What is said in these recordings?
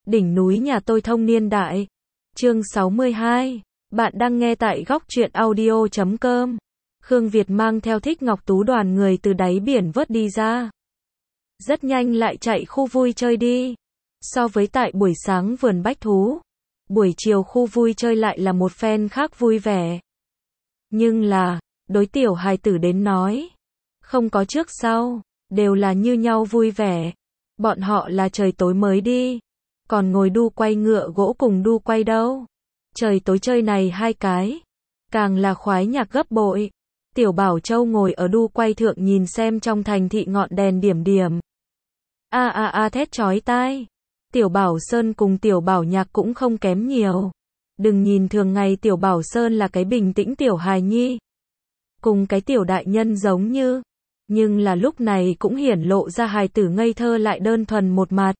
Đỉnh núi nhà tôi thông niên đại. Chương 62. Bạn đang nghe tại góc truyện audio.com. Khương Việt mang theo Thích Ngọc Tú đoàn người từ đáy biển vớt đi ra. Rất nhanh lại chạy khu vui chơi đi. So với tại buổi sáng vườn bách thú, buổi chiều khu vui chơi lại là một phen khác vui vẻ. Nhưng là, đối tiểu hài tử đến nói, không có trước sau, đều là như nhau vui vẻ. Bọn họ là trời tối mới đi, còn ngồi đu quay ngựa gỗ cùng đu quay đâu. Trời tối chơi này hai cái, càng là khoái nhạc gấp bội. Tiểu Bảo Châu ngồi ở đu quay thượng nhìn xem trong thành thị ngọn đèn điểm điểm. Thét chói tai. Tiểu Bảo Sơn cùng Tiểu Bảo Nhạc cũng không kém nhiều. Đừng nhìn thường ngày Tiểu Bảo Sơn là cái bình tĩnh tiểu hài nhi, cùng cái tiểu đại nhân giống như, nhưng là lúc này cũng hiển lộ ra hài tử ngây thơ lại đơn thuần một mặt.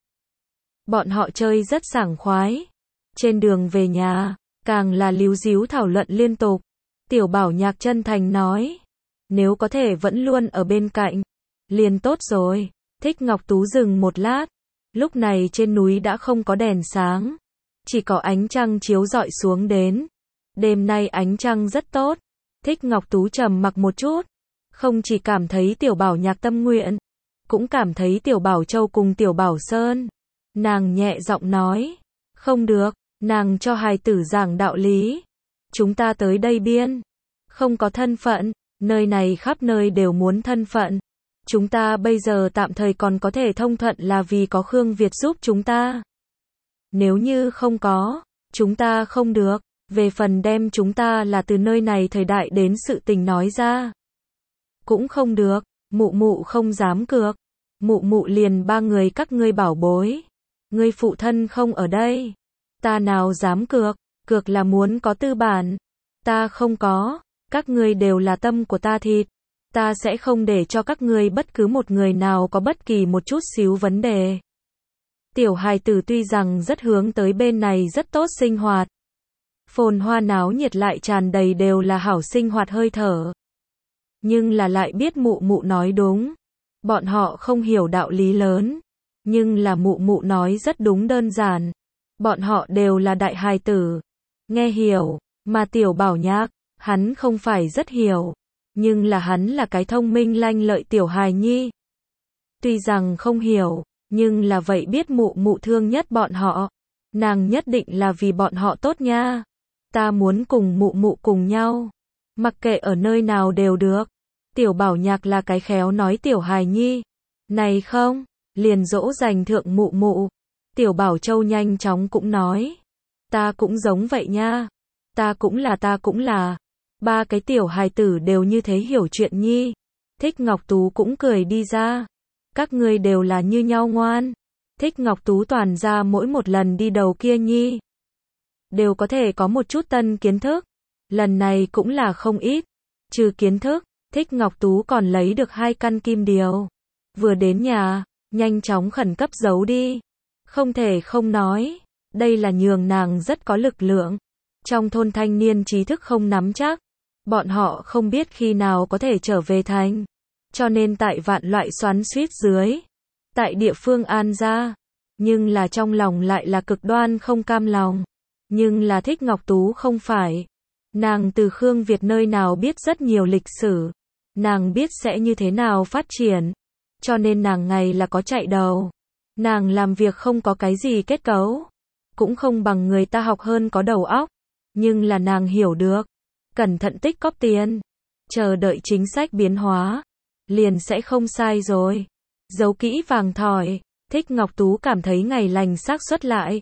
Bọn họ chơi rất sảng khoái. Trên đường về nhà, càng là líu díu thảo luận liên tục. Tiểu Bảo Nhạc chân thành nói, nếu có thể vẫn luôn ở bên cạnh, liền tốt rồi. Thích Ngọc Tú dừng một lát. Lúc này trên núi đã không có đèn sáng, chỉ có ánh trăng chiếu rọi xuống đến. Đêm nay ánh trăng rất tốt. Thích Ngọc Tú trầm mặc một chút, không chỉ cảm thấy Tiểu Bảo Nhạc tâm nguyện, cũng cảm thấy Tiểu Bảo Châu cùng Tiểu Bảo Sơn. Nàng nhẹ giọng nói, không được, nàng cho hài tử giảng đạo lý. Chúng ta tới đây biên, không có thân phận, nơi này khắp nơi đều muốn thân phận. Chúng ta bây giờ tạm thời còn có thể thông thuận là vì có Khương Việt giúp chúng ta. Nếu như không có, chúng ta không được. Về phần đem chúng ta là từ nơi này thời đại đến sự tình nói ra, cũng không được. Mụ mụ không dám cược. Mụ mụ liền ba người các ngươi bảo bối. Ngươi phụ thân không ở đây, ta nào dám cược. Cược là muốn có tư bản, ta không có. Các ngươi đều là tâm của ta thịt, ta sẽ không để cho các ngươi bất cứ một người nào có bất kỳ một chút xíu vấn đề. Tiểu hài tử tuy rằng rất hướng tới bên này rất tốt sinh hoạt, phồn hoa náo nhiệt lại tràn đầy đều là hảo sinh hoạt hơi thở, nhưng là lại biết mụ mụ nói đúng. Bọn họ không hiểu đạo lý lớn, nhưng là mụ mụ nói rất đúng đơn giản. Bọn họ đều là đại hài tử, nghe hiểu. Mà Tiểu Bảo Nhạc, hắn không phải rất hiểu, nhưng là hắn là cái thông minh lanh lợi tiểu hài nhi. Tuy rằng không hiểu, nhưng là vậy biết mụ mụ thương nhất bọn họ. Nàng nhất định là vì bọn họ tốt nha. Ta muốn cùng mụ mụ cùng nhau, mặc kệ ở nơi nào đều được. Tiểu Bảo Nhạc là cái khéo nói tiểu hài nhi. Này không, liền dỗ dành thượng mụ mụ. Tiểu Bảo Châu nhanh chóng cũng nói, ta cũng giống vậy nha. Ta cũng là. Ba cái tiểu hài tử đều như thế hiểu chuyện nhi. Thích Ngọc Tú cũng cười đi ra. Các ngươi đều là như nhau ngoan. Thích Ngọc Tú toàn ra mỗi một lần đi đầu kia nhi, đều có thể có một chút tân kiến thức. Lần này cũng là không ít. Trừ kiến thức, Thích Ngọc Tú còn lấy được 2 căn kim điều. Vừa đến nhà, nhanh chóng khẩn cấp giấu đi. Không thể không nói, đây là nhường nàng rất có lực lượng. Trong thôn thanh niên trí thức không nắm chắc, bọn họ không biết khi nào có thể trở về thành. Cho nên tại vạn loại xoắn xuýt dưới, tại địa phương An gia, nhưng là trong lòng lại là cực đoan không cam lòng. Nhưng là Thích Ngọc Tú không phải. Nàng từ Khương Việt nơi nào biết rất nhiều lịch sử. Nàng biết sẽ như thế nào phát triển. Cho nên nàng ngày là có chạy đầu. Nàng làm việc không có cái gì kết cấu, cũng không bằng người ta học hơn có đầu óc. Nhưng là nàng hiểu được, cẩn thận tích cóp tiền, chờ đợi chính sách biến hóa, liền sẽ không sai rồi. Giấu kỹ vàng thỏi, Thích Ngọc Tú cảm thấy ngày lành xác suất lại.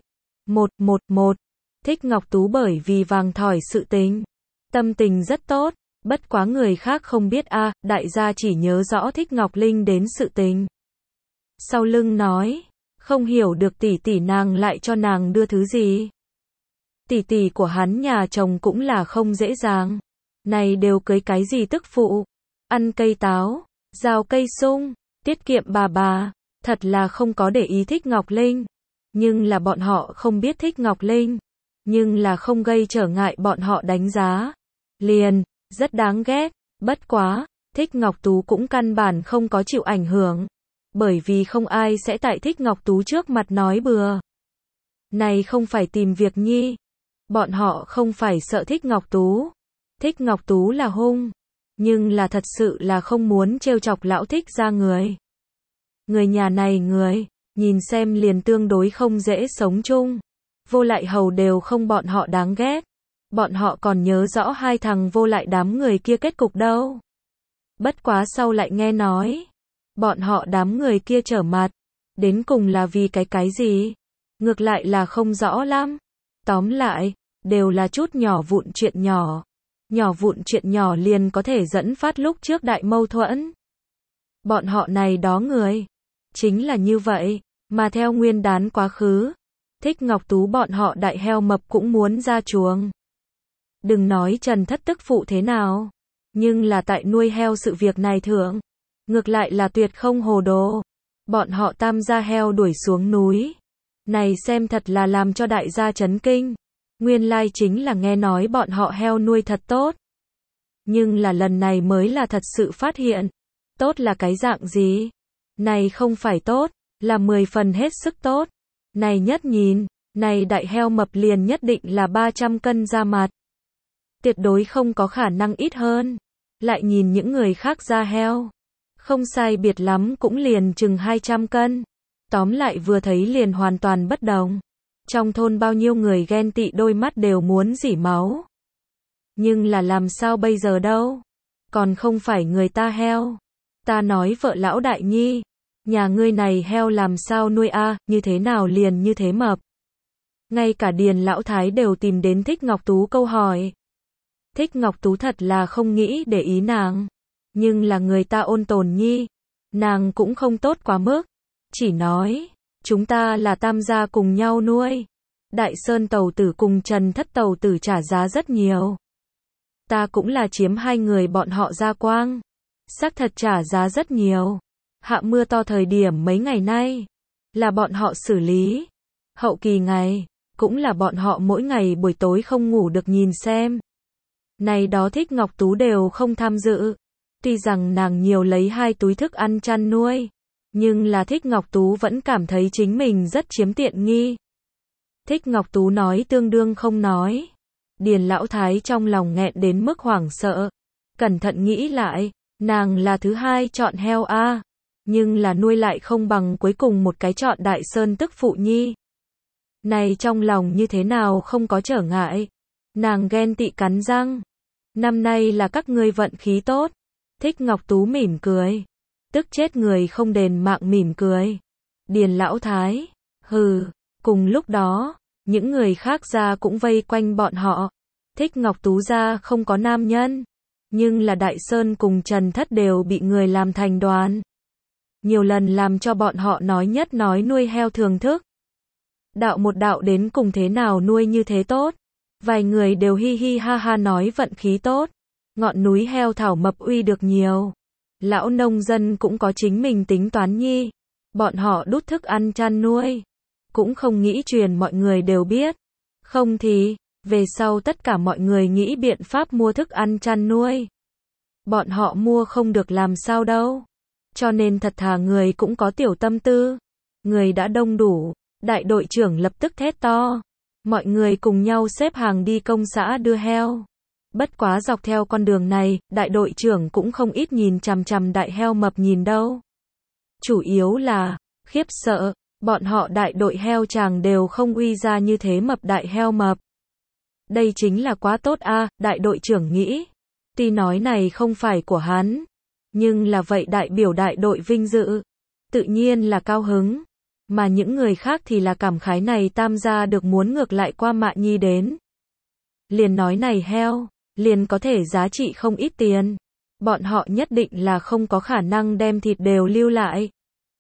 111. Thích Ngọc Tú bởi vì vàng thỏi sự tình, tâm tình rất tốt, bất quá người khác không biết đại gia chỉ nhớ rõ Thích Ngọc Linh đến sự tình. Sau lưng nói, không hiểu được tỷ tỷ nàng lại cho nàng đưa thứ gì. Tỷ tỷ của hắn nhà chồng cũng là không dễ dàng. Này đều cưới cái gì tức phụ, ăn cây táo, rào cây sung, tiết kiệm bà, thật là không có để ý Thích Ngọc Linh. Nhưng là bọn họ không biết Thích Ngọc Linh, nhưng là không gây trở ngại bọn họ đánh giá. Liền, rất đáng ghét. Bất quá, Thích Ngọc Tú cũng căn bản không có chịu ảnh hưởng, bởi vì không ai sẽ tại Thích Ngọc Tú trước mặt nói bừa. Này không phải tìm việc nhi. Bọn họ không phải sợ Thích Ngọc Tú. Thích Ngọc Tú là hung, nhưng là thật sự là không muốn trêu chọc lão Thích gia người. Người nhà này nhìn xem liền tương đối không dễ sống chung. Vô Lại Hầu đều không bọn họ đáng ghét. Bọn họ còn nhớ rõ hai thằng Vô Lại đám người kia kết cục đâu. Bất quá sau lại nghe nói, bọn họ đám người kia trở mặt, đến cùng là vì cái gì? Ngược lại là không rõ lắm. Tóm lại, đều là chút nhỏ vụn chuyện nhỏ. Nhỏ vụn chuyện nhỏ liền có thể dẫn phát lúc trước đại mâu thuẫn. Bọn họ này đó người, chính là như vậy, mà theo nguyên đán quá khứ, Thích Ngọc Tú bọn họ đại heo mập cũng muốn ra chuồng. Đừng nói Trần Thất tức phụ thế nào, nhưng là tại nuôi heo sự việc này thượng, ngược lại là tuyệt không hồ đồ. Bọn họ tam gia heo đuổi xuống núi. Này xem thật là làm cho đại gia chấn kinh. Nguyên lai chính là nghe nói bọn họ heo nuôi thật tốt. Nhưng là lần này mới là thật sự phát hiện. Tốt là cái dạng gì? Này không phải tốt, là 10 phần hết sức tốt. Này nhất nhìn, này đại heo mập liền nhất định là 300 cân ra mặt. Tuyệt đối không có khả năng ít hơn. Lại nhìn những người khác ra heo. Không sai biệt lắm cũng liền chừng 200 cân. Tóm lại vừa thấy liền hoàn toàn bất đồng. Trong thôn bao nhiêu người ghen tị đôi mắt đều muốn rỉ máu. Nhưng là làm sao bây giờ đâu? Còn không phải người ta heo. Ta nói vợ lão đại nhi, nhà ngươi này heo làm sao nuôi a, như thế nào liền như thế mập. Ngay cả Điền lão thái đều tìm đến Thích Ngọc Tú câu hỏi. Thích Ngọc Tú thật là không nghĩ để ý nàng. Nhưng là người ta ôn tồn nhi. Nàng cũng không tốt quá mức. Chỉ nói, chúng ta là tam gia cùng nhau nuôi. Đại Sơn tàu tử cùng Trần Thất tàu tử trả giá rất nhiều. Ta cũng là chiếm hai người bọn họ ra quang. Xác thật trả giá rất nhiều. Hạ mưa to thời điểm mấy ngày nay, là bọn họ xử lý. Hậu kỳ ngày, cũng là bọn họ mỗi ngày buổi tối không ngủ được nhìn xem. Này đó Thích Ngọc Tú đều không tham dự. Tuy rằng nàng nhiều lấy 2 túi thức ăn chăn nuôi, nhưng là Thích Ngọc Tú vẫn cảm thấy chính mình rất chiếm tiện nghi. Thích Ngọc Tú nói tương đương không nói. Điền lão thái trong lòng nghẹn đến mức hoảng sợ. Cẩn thận nghĩ lại, nàng là thứ hai chọn heo a, nhưng là nuôi lại không bằng cuối cùng một cái chọn Đại Sơn tức phụ nhi. Này trong lòng như thế nào không có trở ngại. Nàng ghen tị cắn răng. Năm nay là các ngươi vận khí tốt. Thích Ngọc Tú mỉm cười. Tức chết người không đền mạng mỉm cười. Điền lão thái, hừ. Cùng lúc đó, những người khác ra cũng vây quanh bọn họ. Thích Ngọc Tú ra không có nam nhân, nhưng là Đại Sơn cùng Trần Thất đều bị người làm thành đoàn. Nhiều lần làm cho bọn họ nói nhất nói nuôi heo thường thức. Đạo một đạo đến cùng thế nào nuôi như thế tốt. Vài người đều hi hi ha ha nói vận khí tốt. Ngọn núi heo thảo mập uy được nhiều. Lão nông dân cũng có chính mình tính toán nhi. Bọn họ đút thức ăn chăn nuôi. Cũng không nghĩ truyền mọi người đều biết. Không thì, về sau tất cả mọi người nghĩ biện pháp mua thức ăn chăn nuôi. Bọn họ mua không được làm sao đâu. Cho nên thật thà người cũng có tiểu tâm tư. Người đã đông đủ, đại đội trưởng lập tức thét to. Mọi người cùng nhau xếp hàng đi công xã đưa heo. Bất quá dọc theo con đường này, đại đội trưởng cũng không ít nhìn chằm chằm đại heo mập nhìn đâu. Chủ yếu là, khiếp sợ, bọn họ đại đội heo chàng đều không uy ra như thế mập đại heo mập. Đây chính là quá tốt a, đại đội trưởng nghĩ. Tuy nói này không phải của hắn, nhưng là vậy đại biểu đại đội vinh dự. Tự nhiên là cao hứng. Mà những người khác thì là cảm khái này tam gia được muốn ngược lại qua Mạ Nhi đến. Liền nói này heo, liền có thể giá trị không ít tiền. Bọn họ nhất định là không có khả năng đem thịt đều lưu lại.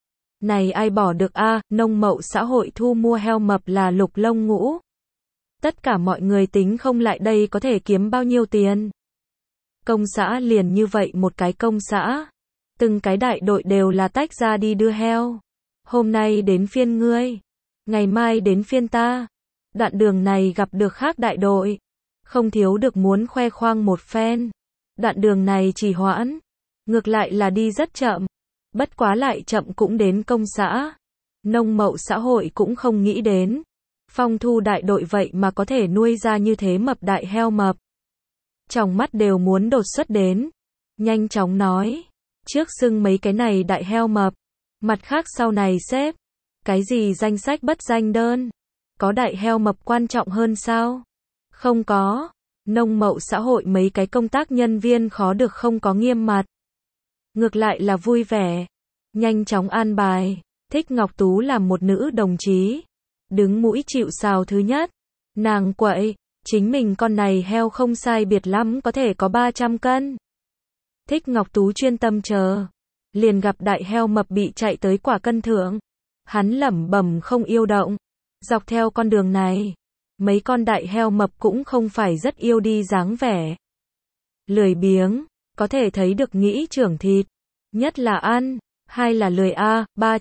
Này ai bỏ được a, nông mậu xã hội thu mua heo mập là lục lông ngũ. Tất cả mọi người tính không lại đây có thể kiếm bao nhiêu tiền. Công xã liền như vậy một cái công xã. Từng cái đại đội đều là tách ra đi đưa heo. Hôm nay đến phiên ngươi. Ngày mai đến phiên ta. Đoạn đường này gặp được khác đại đội. Không thiếu được muốn khoe khoang một phen. Đoạn đường này trì hoãn. Ngược lại là đi rất chậm. Bất quá lại chậm cũng đến công xã. Nông mậu xã hội cũng không nghĩ đến. Phong Thu đại đội vậy mà có thể nuôi ra như thế mập đại heo mập. Trong mắt đều muốn đột xuất đến. Nhanh chóng nói. Trước xưng mấy cái này đại heo mập. Mặt khác sau này xếp. Cái gì danh sách bất danh đơn? Có đại heo mập quan trọng hơn sao? Không có. Nông mậu xã hội mấy cái công tác nhân viên khó được không có nghiêm mặt. Ngược lại là vui vẻ. Nhanh chóng an bài. Thích Ngọc Tú làm một nữ đồng chí. Đứng mũi chịu sào thứ nhất. Nàng quậy. Chính mình con này heo không sai biệt lắm có thể có 300 cân. Thích Ngọc Tú chuyên tâm chờ. Liền gặp đại heo mập bị chạy tới quả cân thượng. Hắn lẩm bẩm không yêu động. Dọc theo con đường này. Mấy con đại heo mập cũng không phải rất yêu đi dáng vẻ. Lười biếng. Có thể thấy được nghĩ trưởng thịt. Nhất là ăn. Hai là lười a,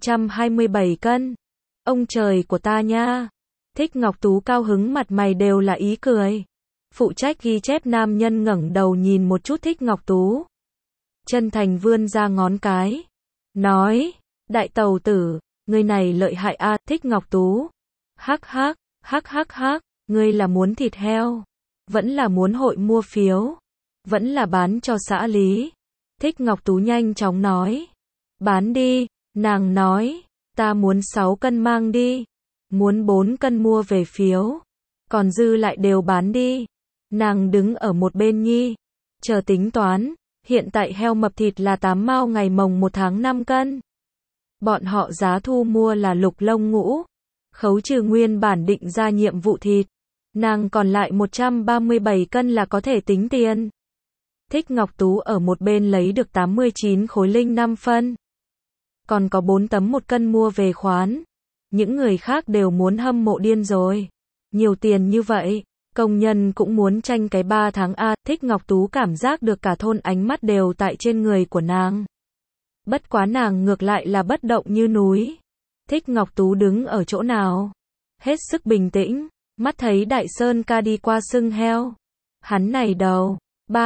327 cân. Ông trời của ta nha. Thích Ngọc Tú cao hứng mặt mày đều là ý cười. Phụ trách ghi chép nam nhân ngẩng đầu nhìn một chút Thích Ngọc Tú. Chân thành vươn ra ngón cái. Nói, đại tàu tử, ngươi này lợi hại a. Thích Ngọc Tú. Hắc hắc, ngươi là muốn thịt heo. Vẫn là muốn hội mua phiếu. Vẫn là bán cho xã lý. Thích Ngọc Tú nhanh chóng nói. Bán đi, nàng nói, ta muốn 6 cân mang đi. Muốn 4 cân mua về phiếu. Còn dư lại đều bán đi. Nàng đứng ở một bên nhi. Chờ tính toán. Hiện tại heo mập thịt là 8 mao ngày mồng 1 tháng 5 cân. Bọn họ giá thu mua là lục lông ngũ. Khấu trừ nguyên bản định ra nhiệm vụ thịt. Nàng còn lại 137 cân là có thể tính tiền. Thích Ngọc Tú ở một bên lấy được 89 khối linh 5 phân. Còn có 4 tấm 1 cân mua về khoán. Những người khác đều muốn hâm mộ điên rồi. Nhiều tiền như vậy, công nhân cũng muốn tranh cái 3 tháng A. Thích Ngọc Tú cảm giác được cả thôn ánh mắt đều tại trên người của nàng. Bất quá nàng ngược lại là bất động như núi. Thích Ngọc Tú đứng ở chỗ nào? Hết sức bình tĩnh, mắt thấy Đại Sơn ca đi qua sưng heo. Hắn này đầu,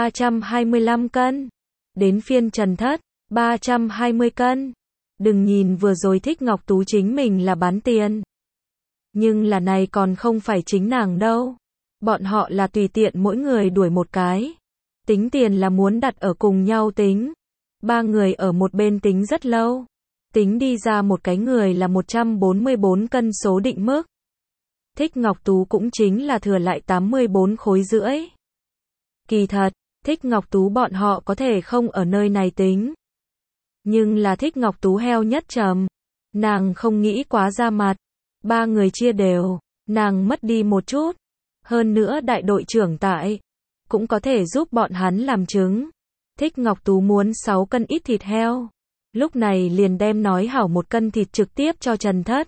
325 cân. Đến phiên Trần Thất, 320 cân. Đừng nhìn vừa rồi Thích Ngọc Tú chính mình là bán tiền. Nhưng là này còn không phải chính nàng đâu. Bọn họ là tùy tiện mỗi người đuổi một cái. Tính tiền là muốn đặt ở cùng nhau tính. 3 người ở một bên tính rất lâu. Tính đi ra một cái người là 144 cân số định mức. Thích Ngọc Tú cũng chính là thừa lại 84 khối rưỡi. Kỳ thật, Thích Ngọc Tú bọn họ có thể không ở nơi này tính. Nhưng là Thích Ngọc Tú heo nhất trầm. Nàng không nghĩ quá ra mặt. 3 người chia đều. Nàng mất đi một chút. Hơn nữa đại đội trưởng tại. Cũng có thể giúp bọn hắn làm chứng. Thích Ngọc Tú muốn 6 cân ít thịt heo. Lúc này liền đem nói hảo 1 cân thịt trực tiếp cho Trần Thất.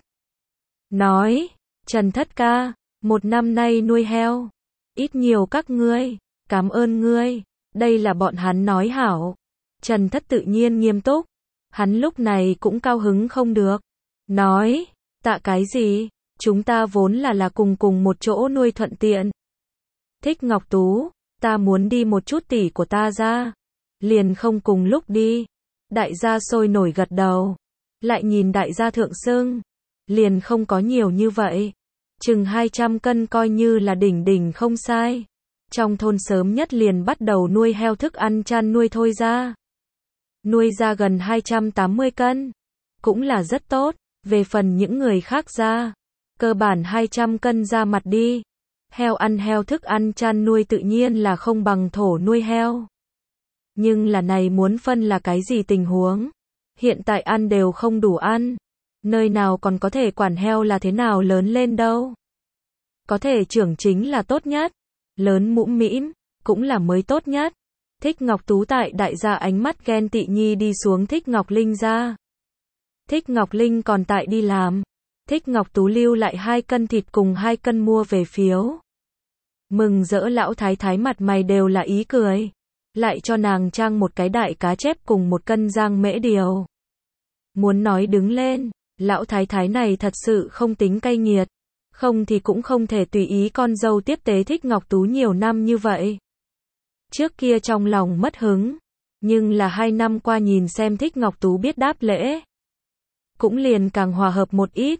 Nói, Trần Thất ca, 1 năm nay nuôi heo. Ít nhiều các ngươi. Cảm ơn ngươi. Đây là bọn hắn nói hảo. Trần Thất tự nhiên nghiêm túc. Hắn lúc này cũng cao hứng không được. Nói, tạ cái gì? Chúng ta vốn là cùng một chỗ nuôi thuận tiện. Thích Ngọc Tú, ta muốn đi một chút tỷ của ta ra. Liền không cùng lúc đi. Đại gia sôi nổi gật đầu. Lại nhìn đại gia thượng sưng. Liền không có nhiều như vậy. Chừng 200 cân coi như là đỉnh không sai. Trong thôn sớm nhất liền bắt đầu nuôi heo thức ăn chăn nuôi thôi ra. Nuôi ra gần 280 cân. Cũng là rất tốt. Về phần những người khác ra. Cơ bản 200 cân ra mặt đi. Heo ăn heo thức ăn chăn nuôi tự nhiên là không bằng thổ nuôi heo. Nhưng là này muốn phân là cái gì tình huống? Hiện tại ăn đều không đủ ăn. Nơi nào còn có thể quản heo là thế nào lớn lên đâu. Có thể trưởng chính là tốt nhất. Lớn mũm mĩm, cũng là mới tốt nhất. Thích Ngọc Tú tại đại gia ánh mắt ghen tị nhi đi xuống Thích Ngọc Linh ra. Thích Ngọc Linh còn tại đi làm. Thích Ngọc Tú lưu lại 2 cân thịt cùng 2 cân mua về phiếu. Mừng rỡ lão thái thái mặt mày đều là ý cười. Lại cho nàng trang một cái đại cá chép cùng 1 cân giang mễ điều. Muốn nói đứng lên, lão thái thái này thật sự không tính cay nghiệt. Không thì cũng không thể tùy ý con dâu tiếp tế Thích Ngọc Tú nhiều năm như vậy. Trước kia trong lòng mất hứng. Nhưng là 2 năm qua nhìn xem Thích Ngọc Tú biết đáp lễ. Cũng liền càng hòa hợp một ít.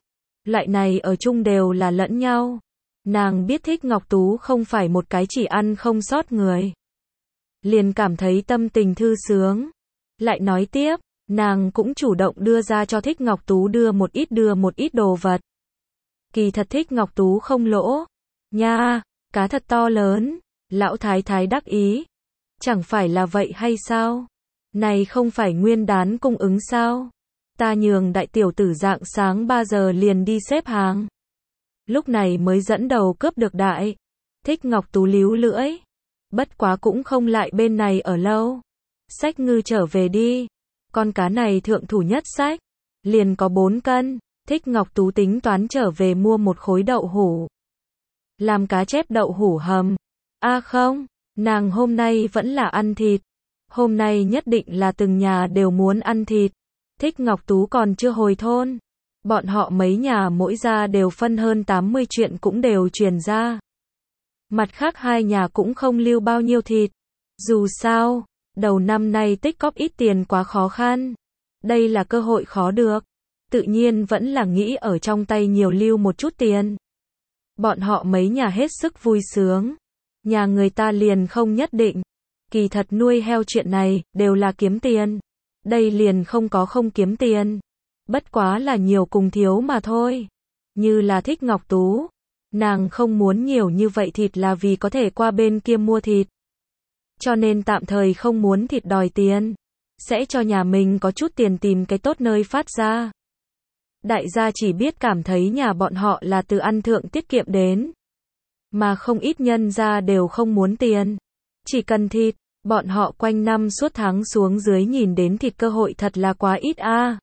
Loại này ở chung đều là lẫn nhau. Nàng biết Thích Ngọc Tú không phải một cái chỉ ăn không sót người. Liền cảm thấy tâm tình thư sướng. Lại nói tiếp, nàng cũng chủ động đưa ra cho Thích Ngọc Tú đưa một ít đồ vật. Kỳ thật Thích Ngọc Tú không lỗ. Nha, cá thật to lớn. Lão thái thái đắc ý. Chẳng phải là vậy hay sao? Này không phải nguyên đán cung ứng sao? Ta nhường đại tiểu tử dạng sáng 3 giờ liền đi xếp hàng. Lúc này mới dẫn đầu cướp được đại. Thích Ngọc Tú líu lưỡi. Bất quá cũng không lại bên này ở lâu. Xách ngư trở về đi. Con cá này thượng thủ nhất xách. Liền có 4 cân. Thích Ngọc Tú tính toán trở về mua một khối đậu hũ. Làm cá chép đậu hũ hầm. Không, nàng hôm nay vẫn là ăn thịt. Hôm nay nhất định là từng nhà đều muốn ăn thịt. Thích Ngọc Tú còn chưa hồi thôn. Bọn họ mấy nhà mỗi gia đều phân hơn 80 chuyện cũng đều truyền ra. Mặt khác 2 nhà cũng không lưu bao nhiêu thịt. Dù sao, đầu năm nay tích cóp ít tiền quá khó khăn. Đây là cơ hội khó được. Tự nhiên vẫn là nghĩ ở trong tay nhiều lưu một chút tiền. Bọn họ mấy nhà hết sức vui sướng. Nhà người ta liền không nhất định. Kỳ thật nuôi heo chuyện này, đều là kiếm tiền. Đây liền không có không kiếm tiền. Bất quá là nhiều cùng thiếu mà thôi. Như là Thích Ngọc Tú. Nàng không muốn nhiều như vậy thịt là vì có thể qua bên kia mua thịt. Cho nên tạm thời không muốn thịt đòi tiền. Sẽ cho nhà mình có chút tiền tìm cái tốt nơi phát ra. Đại gia chỉ biết cảm thấy nhà bọn họ là từ ăn thượng tiết kiệm đến. Mà không ít nhân gia đều không muốn tiền. Chỉ cần thịt, bọn họ quanh năm suốt tháng xuống dưới nhìn đến thịt cơ hội thật là quá ít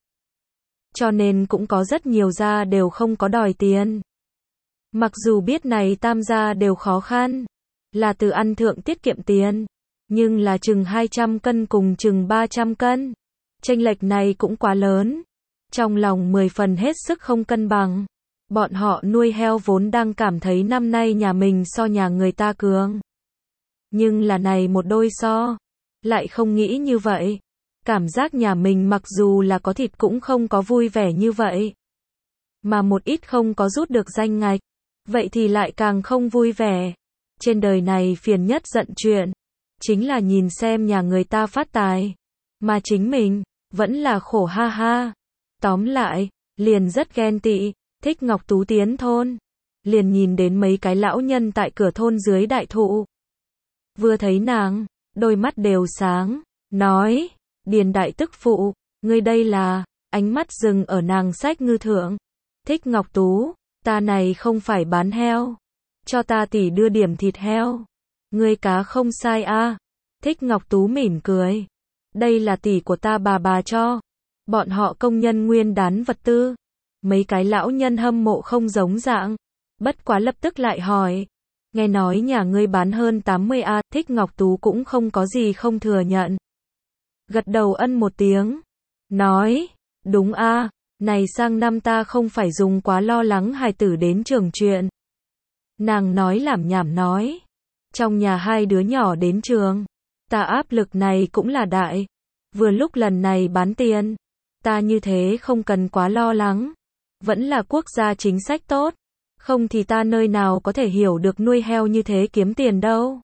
Cho nên cũng có rất nhiều gia đều không có đòi tiền. Mặc dù biết này tam gia đều khó khăn, là từ ăn thượng tiết kiệm tiền, nhưng là chừng 200 cân cùng chừng 300 cân. Chênh lệch này cũng quá lớn. Trong lòng 10 phần hết sức không cân bằng. Bọn họ nuôi heo vốn đang cảm thấy năm nay nhà mình so nhà người ta cường. Nhưng là này một đôi so, lại không nghĩ như vậy. Cảm giác nhà mình mặc dù là có thịt cũng không có vui vẻ như vậy. Mà một ít không có rút được danh ngạch, vậy thì lại càng không vui vẻ. Trên đời này phiền nhất giận chuyện, chính là nhìn xem nhà người ta phát tài, mà chính mình, vẫn là khổ ha ha. Tóm lại, liền rất ghen tị. Thích Ngọc Tú tiến thôn, liền nhìn đến mấy cái lão nhân tại cửa thôn dưới đại thụ. Vừa thấy nàng, đôi mắt đều sáng, nói, Điền đại tức phụ, ngươi đây là, ánh mắt dừng ở nàng xách ngư thượng. Thích Ngọc Tú, ta này không phải bán heo, cho ta tỷ đưa điểm thịt heo. Ngươi cá không sai Thích Ngọc Tú mỉm cười, đây là tỷ của ta bà cho. Bọn họ công nhân nguyên đán vật tư. Mấy cái lão nhân hâm mộ không giống dạng. Bất quá lập tức lại hỏi. Nghe nói nhà ngươi bán hơn 80 Thích Ngọc Tú cũng không có gì không thừa nhận. Gật đầu ân một tiếng. Nói, đúng này sang năm ta không phải dùng quá lo lắng hài tử đến trường chuyện. Nàng nói làm nhảm nói. Trong nhà 2 đứa nhỏ đến trường. Ta áp lực này cũng là đại. Vừa lúc lần này bán tiền. Ta như thế không cần quá lo lắng. Vẫn là quốc gia chính sách tốt. Không thì ta nơi nào có thể hiểu được nuôi heo như thế kiếm tiền đâu.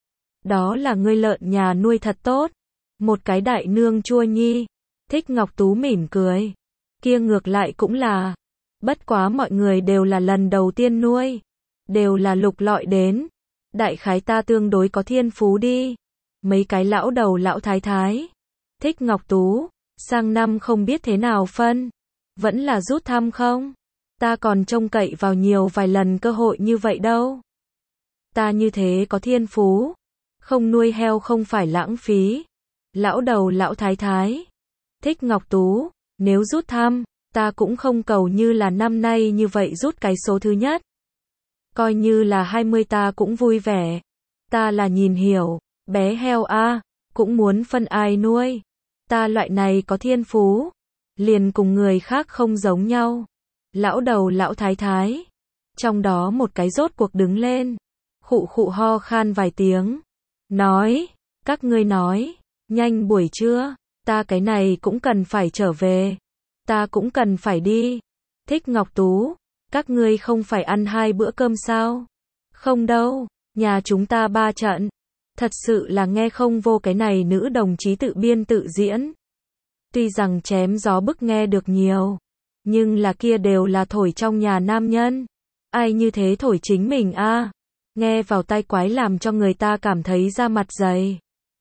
Đó là ngươi lợn nhà nuôi thật tốt. Một cái đại nương chua nhi. Thích Ngọc Tú mỉm cười. Kia ngược lại cũng là. Bất quá mọi người đều là lần đầu tiên nuôi. Đều là lục lọi đến. Đại khái ta tương đối có thiên phú đi. Mấy cái lão đầu lão thái thái. Thích Ngọc Tú. Sang năm không biết thế nào phân. Vẫn là rút thăm không? Ta còn trông cậy vào nhiều vài lần cơ hội như vậy đâu. Ta như thế có thiên phú. Không nuôi heo không phải lãng phí. Lão đầu lão thái thái. Thích Ngọc Tú. Nếu rút thăm, ta cũng không cầu như là năm nay như vậy rút cái số thứ nhất. Coi như là 20 ta cũng vui vẻ. Ta là nhìn hiểu. Bé heo cũng muốn phân ai nuôi. Ta loại này có thiên phú. Liền cùng người khác không giống nhau. Lão đầu lão thái thái. Trong đó một cái rốt cuộc đứng lên. Khụ khụ ho khan vài tiếng. Nói, các ngươi nói, nhanh buổi trưa, ta cái này cũng cần phải trở về. Ta cũng cần phải đi. Thích Ngọc Tú, Các ngươi không phải ăn 2 bữa cơm sao? Không đâu, nhà chúng ta 3 trận. Thật sự là nghe không vô cái này nữ đồng chí tự biên tự diễn. Tuy rằng chém gió bức nghe được nhiều, nhưng là kia đều là thổi trong nhà nam nhân. Ai như thế thổi chính mình a? Nghe vào tai quái làm cho người ta cảm thấy da mặt dày.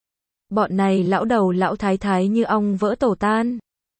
Bọn này lão đầu lão thái thái như ong vỡ tổ tan.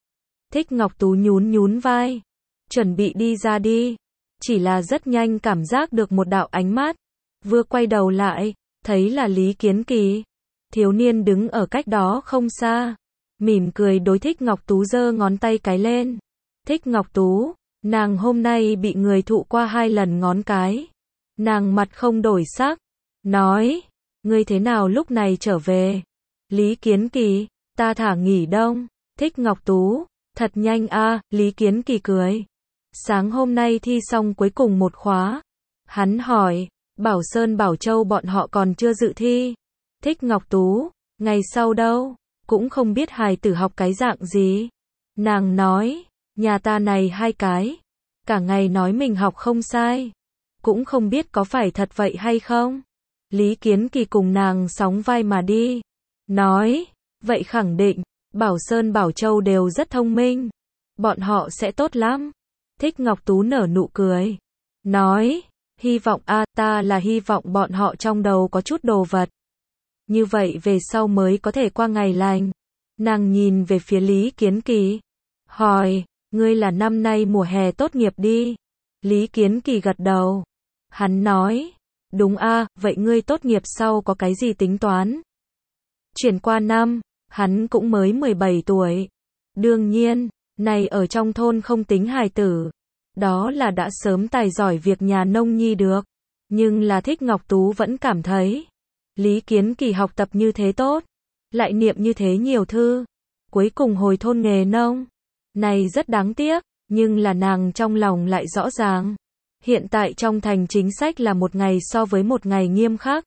Thích Ngọc Tú nhún nhún vai, chuẩn bị đi ra đi. Chỉ là rất nhanh cảm giác được một đạo ánh mắt. Vừa quay đầu lại, thấy là Lý Kiến Kỳ. Thiếu niên đứng ở cách đó không xa. Mỉm cười đối Thích Ngọc Tú giơ ngón tay cái lên. Thích Ngọc Tú, nàng hôm nay bị người thụ qua 2 lần ngón cái. Nàng mặt không đổi sắc. Nói, ngươi thế nào lúc này trở về? Lý Kiến Kỳ, ta thả nghỉ đông. Thích Ngọc Tú, thật nhanh a. Lý Kiến Kỳ cười. Sáng hôm nay thi xong cuối cùng một khóa. Hắn hỏi, Bảo Sơn Bảo Châu bọn họ còn chưa dự thi. Thích Ngọc Tú, ngày sau đâu? Cũng không biết hài tử học cái dạng gì. Nàng nói, nhà ta này 2 cái. Cả ngày nói mình học không sai. Cũng không biết có phải thật vậy hay không. Lý Kiến Kỳ cùng nàng sóng vai mà đi. Nói, vậy khẳng định, Bảo Sơn Bảo Châu đều rất thông minh. Bọn họ sẽ tốt lắm. Thích Ngọc Tú nở nụ cười. Nói, hy vọng a, ta là hy vọng bọn họ trong đầu có chút đồ vật. Như vậy về sau mới có thể qua ngày lành. Nàng nhìn về phía Lý Kiến Kỳ. Hỏi, ngươi là năm nay mùa hè tốt nghiệp đi. Lý Kiến Kỳ gật đầu. Hắn nói, đúng a, vậy ngươi tốt nghiệp sau có cái gì tính toán? Chuyển qua năm, hắn cũng mới 17 tuổi. Đương nhiên, này ở trong thôn không tính hài tử. Đó là đã sớm tài giỏi việc nhà nông nhi được. Nhưng là Thích Ngọc Tú vẫn cảm thấy, Lý Kiến Kỳ học tập như thế tốt, lại niệm như thế nhiều thư, cuối cùng hồi thôn nghề nông. Này rất đáng tiếc, nhưng là nàng trong lòng lại rõ ràng. Hiện tại trong thành chính sách là một ngày so với một ngày nghiêm khắc.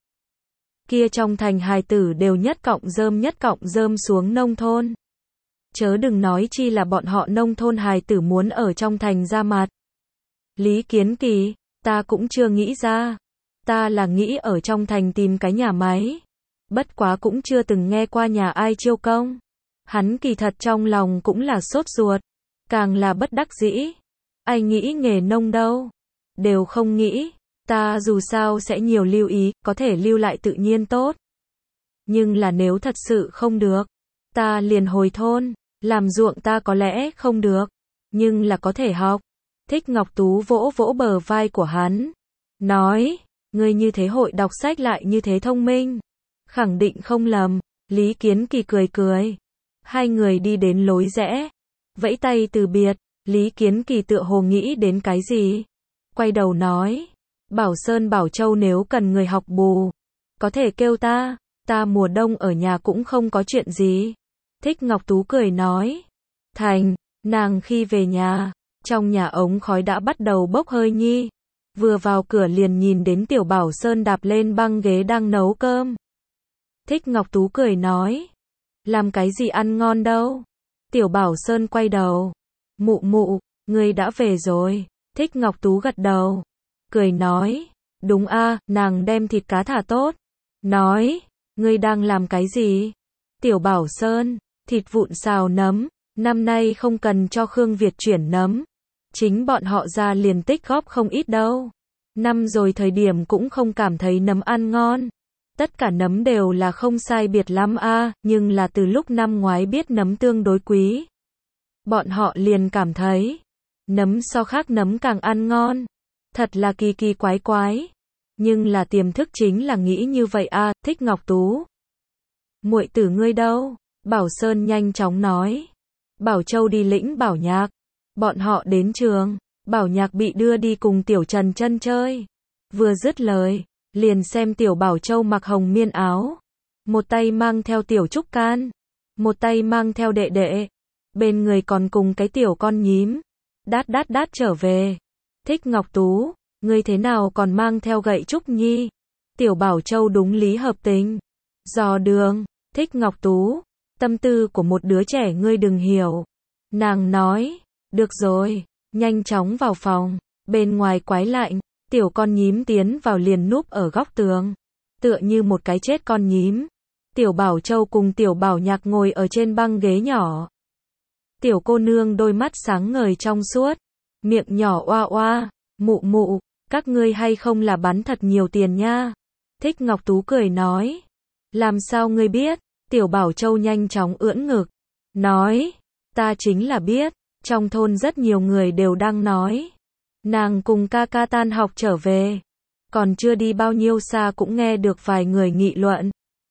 Kia trong thành hài tử đều nhất cọng rơm xuống nông thôn. Chớ đừng nói chi là bọn họ nông thôn hài tử muốn ở trong thành ra mặt. Lý Kiến Kỳ, ta cũng chưa nghĩ ra. Ta là nghĩ ở trong thành tìm cái nhà máy. Bất quá cũng chưa từng nghe qua nhà ai chiêu công. Hắn kỳ thật trong lòng cũng là sốt ruột. Càng là bất đắc dĩ. Ai nghĩ nghề nông đâu. Đều không nghĩ. Ta dù sao sẽ nhiều lưu ý, có thể lưu lại tự nhiên tốt. Nhưng là nếu thật sự không được, ta liền hồi thôn. Làm ruộng ta có lẽ không được, nhưng là có thể học. Thích Ngọc Tú vỗ vỗ bờ vai của hắn. Nói, ngươi như thế hội đọc sách lại như thế thông minh. Khẳng định không lầm. Lý Kiến Kỳ cười cười. Hai người đi đến lối rẽ. Vẫy tay từ biệt. Lý Kiến Kỳ tựa hồ nghĩ đến cái gì. Quay đầu nói. Bảo Sơn Bảo Châu nếu cần người học bù. Có thể kêu ta. Ta mùa đông ở nhà cũng không có chuyện gì. Thích Ngọc Tú cười nói. Thành, nàng khi về nhà. Trong nhà ống khói đã bắt đầu bốc hơi nhi. Vừa vào cửa liền nhìn đến Tiểu Bảo Sơn đạp lên băng ghế đang nấu cơm. Thích Ngọc Tú cười nói. Làm cái gì ăn ngon đâu. Tiểu Bảo Sơn quay đầu. Mụ mụ, ngươi đã về rồi. Thích Ngọc Tú gật đầu. Cười nói. Đúng a, nàng đem thịt cá thả tốt. Nói. Ngươi đang làm cái gì? Tiểu Bảo Sơn. Thịt vụn xào nấm. Năm nay không cần cho Khương Việt chuyển nấm. Chính bọn họ ra liền tích góp không ít đâu. Năm rồi thời điểm cũng không cảm thấy nấm ăn ngon. Tất cả nấm đều là không sai biệt lắm a, nhưng là từ lúc năm ngoái biết nấm tương đối quý. Bọn họ liền cảm thấy, nấm so khác nấm càng ăn ngon. Thật là kỳ kỳ quái quái. Nhưng là tiềm thức chính là nghĩ như vậy a. Thích Ngọc Tú. Muội tử ngươi đâu? Bảo Sơn nhanh chóng nói. Bảo Châu đi lĩnh Bảo Nhạc. Bọn họ đến trường. Bảo Nhạc bị đưa đi cùng Tiểu Trần chân chơi. Vừa dứt lời, liền xem Tiểu Bảo Châu mặc hồng miên áo. Một tay mang theo Tiểu Trúc Can. Một tay mang theo đệ đệ. Bên người còn cùng cái tiểu con nhím. Đát trở về. Thích Ngọc Tú, ngươi thế nào còn mang theo gậy trúc nhi? Tiểu Bảo Châu đúng lý hợp tình. Dò đường. Thích Ngọc Tú, tâm tư của một đứa trẻ ngươi đừng hiểu. Nàng nói, được rồi, nhanh chóng vào phòng. Bên ngoài quái lạnh, tiểu con nhím tiến vào liền núp ở góc tường. Tựa như một cái chết con nhím. Tiểu Bảo Châu cùng Tiểu Bảo Nhạc ngồi ở trên băng ghế nhỏ. Tiểu cô nương đôi mắt sáng ngời trong suốt. Miệng nhỏ oa oa. Mụ mụ, các ngươi hay không là bắn thật nhiều tiền nha. Thích Ngọc Tú cười nói. Làm sao ngươi biết? Tiểu Bảo Châu nhanh chóng ưỡn ngực. Nói, ta chính là biết. Trong thôn rất nhiều người đều đang nói. Nàng cùng ca ca tan học trở về. Còn chưa đi bao nhiêu xa cũng nghe được vài người nghị luận.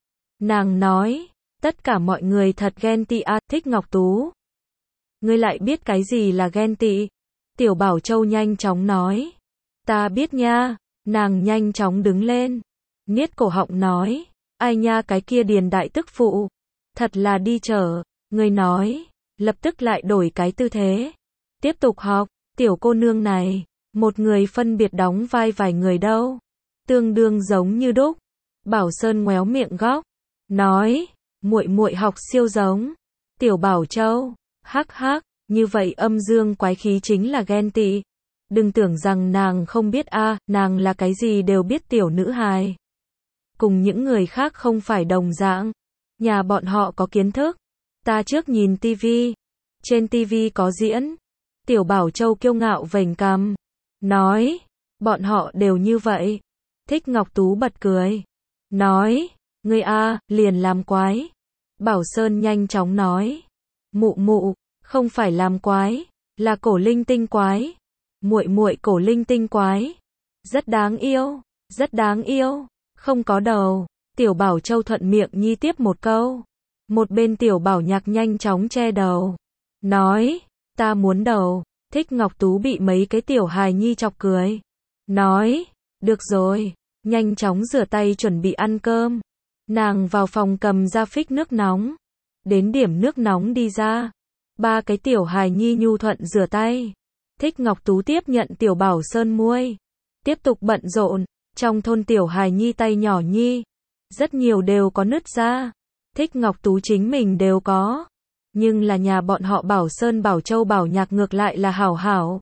Nàng nói, tất cả mọi người thật ghen tị à. Thích Ngọc Tú. Ngươi lại biết cái gì là ghen tị? Tiểu Bảo Châu nhanh chóng nói. Ta biết nha. Nàng nhanh chóng đứng lên. Niết cổ họng nói. Ai nha, cái kia Điền đại tức phụ. Thật là đi chở. Ngươi nói. Lập tức lại đổi cái tư thế. Tiếp tục học. Tiểu cô nương này. Một người phân biệt đóng vai vài người đâu. Tương đương giống như đúc. Bảo Sơn ngoéo miệng góc. Nói. Muội muội học siêu giống. Tiểu Bảo Châu. Hắc hắc. Như vậy âm dương quái khí chính là ghen tị. Đừng tưởng rằng nàng không biết a, nàng là cái gì đều biết tiểu nữ hài. Cùng những người khác không phải đồng dạng. Nhà bọn họ có kiến thức. Ta trước nhìn tivi. Trên tivi có diễn. Tiểu Bảo Châu kiêu ngạo vểnh cằm. Nói. Bọn họ đều như vậy. Thích Ngọc Tú bật cười. Nói. Ngươi a, liền làm quái. Bảo Sơn nhanh chóng nói. Mụ mụ, không phải làm quái. Là cổ linh tinh quái. Muội muội cổ linh tinh quái. Rất đáng yêu. Rất đáng yêu. Không có đầu. Tiểu Bảo Châu thuận miệng nhi tiếp một câu. Một bên Tiểu Bảo Nhạc nhanh chóng che đầu. Nói. Ta muốn đầu. Thích Ngọc Tú bị mấy cái tiểu hài nhi chọc cười. Nói. Được rồi. Nhanh chóng rửa tay chuẩn bị ăn cơm. Nàng vào phòng cầm ra phích nước nóng. Đến điểm nước nóng đi ra. Ba cái tiểu hài nhi nhu thuận rửa tay. Thích Ngọc Tú tiếp nhận Tiểu Bảo Sơn muôi. Tiếp tục bận rộn. Trong thôn tiểu hài nhi tay nhỏ nhi. Rất nhiều đều có nứt ra. Thích Ngọc Tú chính mình đều có. Nhưng là nhà bọn họ Bảo Sơn Bảo Châu Bảo Nhạc ngược lại là hảo hảo.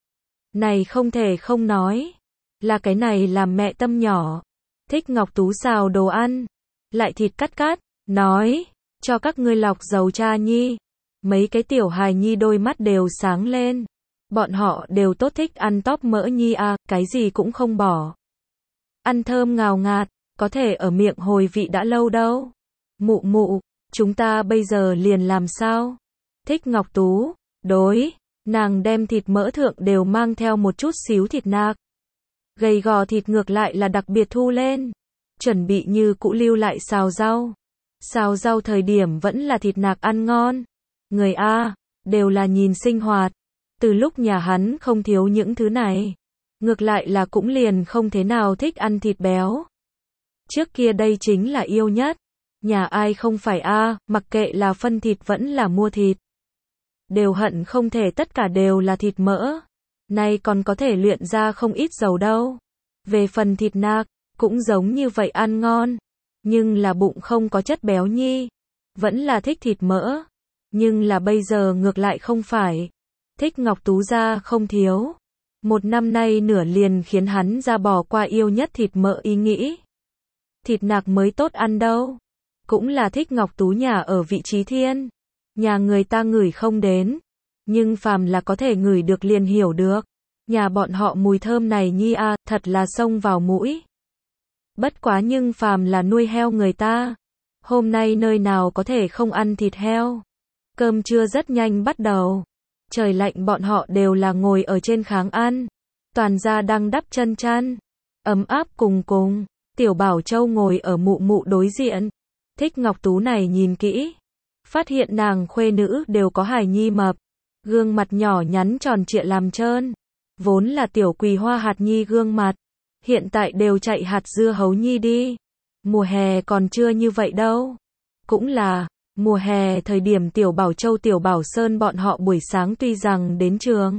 Này không thể không nói. Là cái này làm mẹ tâm nhỏ. Thích Ngọc Tú xào đồ ăn. Lại thịt cắt cắt. Nói. Cho các ngươi lọc dầu cha nhi. Mấy cái tiểu hài nhi đôi mắt đều sáng lên. Bọn họ đều tốt thích ăn tóp mỡ nhi à, cái gì cũng không bỏ. Ăn thơm ngào ngạt, có thể ở miệng hồi vị đã lâu đâu. Mụ mụ, chúng ta bây giờ liền làm sao? Thích Ngọc Tú, đối, nàng đem thịt mỡ thượng đều mang theo một chút xíu thịt nạc. Gầy gò thịt ngược lại là đặc biệt thu lên. Chuẩn bị như cũ lưu lại xào rau. Xào rau thời điểm vẫn là thịt nạc ăn ngon. Người A, đều là nhìn sinh hoạt. Từ lúc nhà hắn không thiếu những thứ này. Ngược lại là cũng liền không thế nào thích ăn thịt béo. Trước kia đây chính là yêu nhất. Nhà ai không phải a, mặc kệ là phân thịt vẫn là mua thịt. Đều hận không thể tất cả đều là thịt mỡ. Nay còn có thể luyện ra không ít dầu đâu. Về phần thịt nạc, cũng giống như vậy ăn ngon. Nhưng là bụng không có chất béo nhi. Vẫn là thích thịt mỡ. Nhưng là bây giờ ngược lại không phải. Thích Ngọc Tú ra không thiếu. Một năm nay nửa liền khiến hắn ra bỏ qua yêu nhất thịt mỡ ý nghĩ. Thịt nạc mới tốt ăn đâu. Cũng là Thích Ngọc Tú nhà ở vị trí thiên. Nhà người ta ngửi không đến. Nhưng phàm là có thể ngửi được liền hiểu được. Nhà bọn họ mùi thơm này nhi a, thật là xông vào mũi. Bất quá nhưng phàm là nuôi heo người ta. Hôm nay nơi nào có thể không ăn thịt heo. Cơm trưa rất nhanh bắt đầu. Trời lạnh bọn họ đều là ngồi ở trên kháng ăn. Toàn gia đang đắp chân chăn. Ấm áp cùng cùng. Tiểu Bảo Châu ngồi ở mụ mụ đối diện. Thích Ngọc Tú này nhìn kỹ. Phát hiện nàng khuê nữ đều có hài nhi mập. Gương mặt nhỏ nhắn tròn trịa làm trơn. Vốn là tiểu quỳ hoa hạt nhi gương mặt. Hiện tại đều chạy hạt dưa hấu nhi đi. Mùa hè còn chưa như vậy đâu. Cũng là, mùa hè thời điểm Tiểu Bảo Châu Tiểu Bảo Sơn bọn họ buổi sáng tuy rằng đến trường.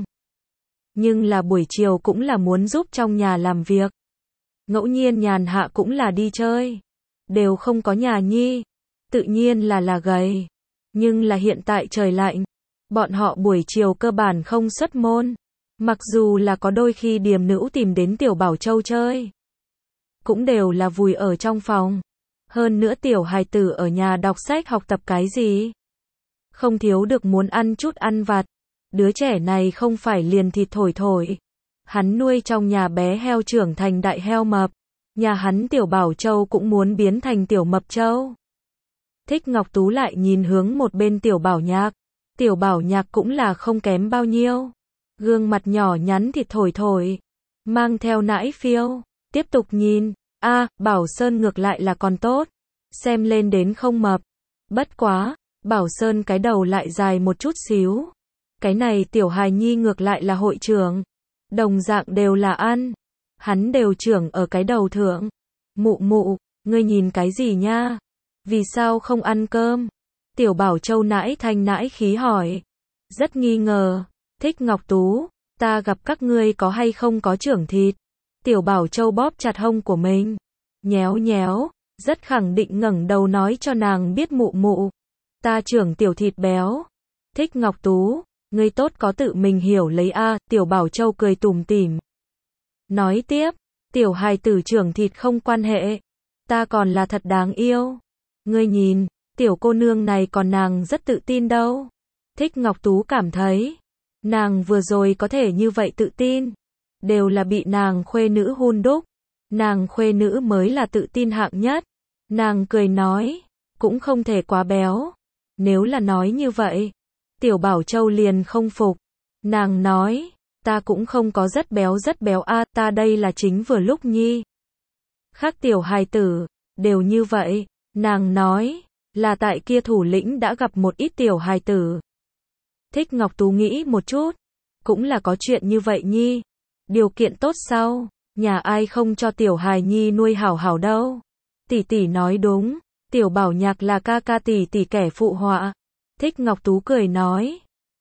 Nhưng là buổi chiều cũng là muốn giúp trong nhà làm việc. Ngẫu nhiên nhàn hạ cũng là đi chơi. Đều không có nhà nhi. Tự nhiên là gầy. Nhưng là hiện tại trời lạnh. Bọn họ buổi chiều cơ bản không xuất môn. Mặc dù là có đôi khi điềm nữ tìm đến Tiểu Bảo Châu chơi, cũng đều là vùi ở trong phòng. Hơn nữa tiểu hài tử ở nhà đọc sách học tập cái gì? Không thiếu được muốn ăn chút ăn vặt. Đứa trẻ này không phải liền thịt thổi thổi. Hắn nuôi trong nhà bé heo trưởng thành đại heo mập. Nhà hắn Tiểu Bảo Châu cũng muốn biến thành Tiểu Mập Châu. Thích Ngọc Tú lại nhìn hướng một bên Tiểu Bảo Nhạc. Tiểu Bảo Nhạc cũng là không kém bao nhiêu. Gương mặt nhỏ nhắn thịt thổi thổi, mang theo nãi phiêu. Tiếp tục nhìn, Bảo Sơn ngược lại là còn tốt. Xem lên đến không mập. Bất quá, Bảo Sơn cái đầu lại dài một chút xíu. Cái này tiểu hài nhi ngược lại là hội trưởng. Đồng dạng đều là ăn. Hắn đều trưởng ở cái đầu thượng. Mụ mụ, ngươi nhìn cái gì nha? Vì sao không ăn cơm? Tiểu Bảo Châu nãi thanh nãi khí hỏi. Rất nghi ngờ. Thích Ngọc Tú, ta gặp các ngươi có hay không có trưởng thịt? Tiểu Bảo Châu bóp chặt hông của mình. Nhéo nhéo, rất khẳng định ngẩng đầu nói cho nàng biết mụ mụ. Ta trưởng tiểu thịt béo. Thích Ngọc Tú, ngươi tốt có tự mình hiểu lấy Tiểu Bảo Châu cười tủm tỉm. Nói tiếp, tiểu hài tử trưởng thịt không quan hệ. Ta còn là thật đáng yêu. Ngươi nhìn, tiểu cô nương này còn nàng rất tự tin đâu. Thích Ngọc Tú cảm thấy, nàng vừa rồi có thể như vậy tự tin, đều là bị nàng khuê nữ hun đúc. Nàng khuê nữ mới là tự tin hạng nhất. Nàng cười nói, cũng không thể quá béo. Nếu là nói như vậy, Tiểu Bảo Châu liền không phục. Nàng nói, ta cũng không có rất béo ta đây là chính vừa lúc nhi. Khác tiểu hài tử, đều như vậy. Nàng nói, là tại kia thủ lĩnh đã gặp một ít tiểu hài tử. Thích Ngọc Tú nghĩ một chút, cũng là có chuyện như vậy nhi. Điều kiện tốt sao? Nhà ai không cho tiểu hài nhi nuôi hảo hảo đâu. Tỷ tỷ nói đúng, Tiểu Bảo Nhạc là ca ca tỷ tỷ kẻ phụ họa. Thích Ngọc Tú cười nói,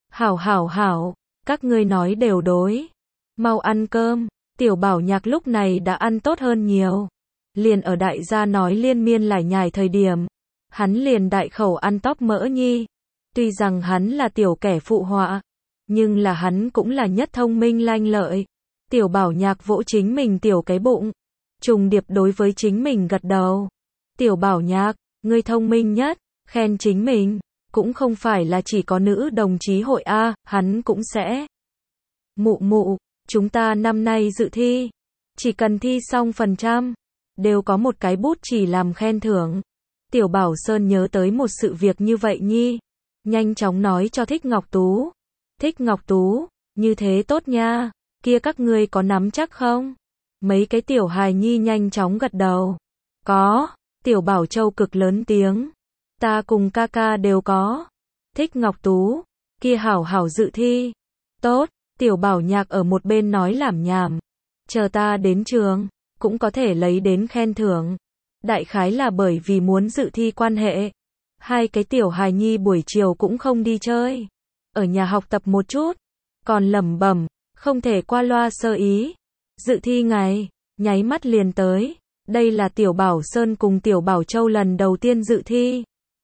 hảo, các ngươi nói đều đối. Mau ăn cơm. Tiểu Bảo Nhạc lúc này đã ăn tốt hơn nhiều. Liền ở đại gia nói liên miên lải nhải thời điểm, hắn liền đại khẩu ăn tóp mỡ nhi. Tuy rằng hắn là tiểu kẻ phụ họa, nhưng là hắn cũng là nhất thông minh lanh lợi. Tiểu Bảo Nhạc vỗ chính mình tiểu cái bụng, trùng điệp đối với chính mình gật đầu. Tiểu Bảo Nhạc, ngươi thông minh nhất, khen chính mình, cũng không phải là chỉ có nữ đồng chí hội hắn cũng sẽ. Mụ mụ, chúng ta năm nay dự thi, chỉ cần thi xong phần trăm, đều có một cái bút chỉ làm khen thưởng. Tiểu Bảo Sơn nhớ tới một sự việc như vậy nhi, nhanh chóng nói cho Thích Ngọc Tú. Thích Ngọc Tú, như thế tốt nha, kia các ngươi có nắm chắc không? Mấy cái tiểu hài nhi nhanh chóng gật đầu. Có. Tiểu Bảo Châu cực lớn tiếng. Ta cùng ca ca đều có. Thích Ngọc Tú, kia hảo hảo dự thi. Tốt. Tiểu Bảo Nhạc ở một bên nói lảm nhảm. Chờ ta đến trường, cũng có thể lấy đến khen thưởng. Đại khái là bởi vì muốn dự thi quan hệ. Hai cái tiểu hài nhi buổi chiều cũng không đi chơi. Ở nhà học tập một chút. Còn lẩm bẩm, không thể qua loa sơ ý. Dự thi ngày, nháy mắt liền tới. Đây là Tiểu Bảo Sơn cùng Tiểu Bảo Châu lần đầu tiên dự thi.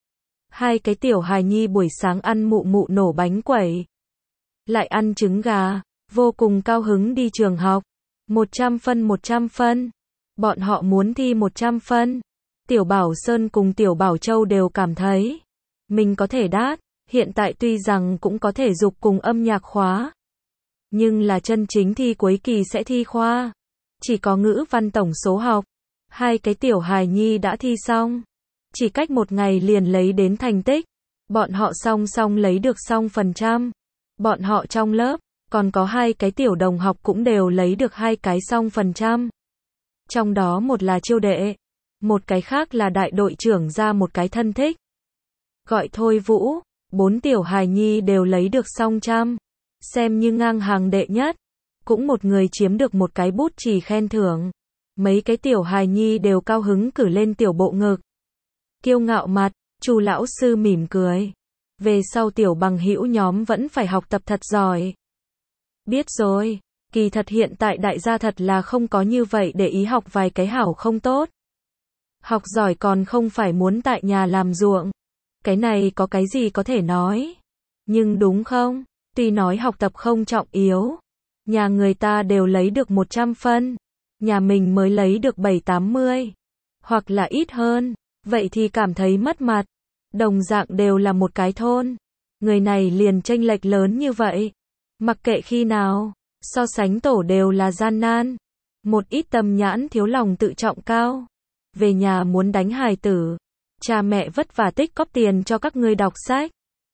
Hai cái tiểu hài nhi buổi sáng ăn mụ mụ nổ bánh quẩy. Lại ăn trứng gà, vô cùng cao hứng đi trường học. 100 phân. Bọn họ muốn thi 100 phân. Tiểu Bảo Sơn cùng Tiểu Bảo Châu đều cảm thấy mình có thể đát. Hiện tại tuy rằng cũng có thể dục cùng âm nhạc khóa, nhưng là chân chính thi cuối kỳ sẽ thi khoa. Chỉ có ngữ văn tổng số học. Hai cái tiểu hài nhi đã thi xong. Chỉ cách một ngày liền lấy đến thành tích. Bọn họ song song lấy được xong phần trăm. Bọn họ trong lớp, còn có hai cái tiểu đồng học cũng đều lấy được hai cái xong phần trăm. Trong đó một là chiêu đệ, một cái khác là đại đội trưởng ra một cái thân thích. Gọi Thôi Vũ, 4 tiểu hài nhi đều lấy được xong trăm. Xem như ngang hàng đệ nhất. Cũng một người chiếm được một cái bút chỉ khen thưởng. Mấy cái tiểu hài nhi đều cao hứng cử lên tiểu bộ ngực. Kiêu ngạo mặt, Chu lão sư mỉm cười. Về sau tiểu bằng hữu nhóm vẫn phải học tập thật giỏi. Biết rồi, kỳ thật hiện tại đại gia thật là không có như vậy để ý học vài cái hảo không tốt. Học giỏi còn không phải muốn tại nhà làm ruộng. Cái này có cái gì có thể nói. Nhưng đúng không? Tuy nói học tập không trọng yếu, Nhà người ta đều lấy được 100 phân, nhà mình mới lấy được 7-80, hoặc là ít hơn, vậy thì cảm thấy mất mặt. Đồng dạng đều là một cái thôn, người này liền chênh lệch lớn như vậy. Mặc kệ khi nào, so sánh tổ đều là gian nan. Một ít tâm nhãn thiếu lòng tự trọng cao, về nhà muốn đánh hài tử. Cha mẹ vất vả tích cóp tiền cho các ngươi đọc sách,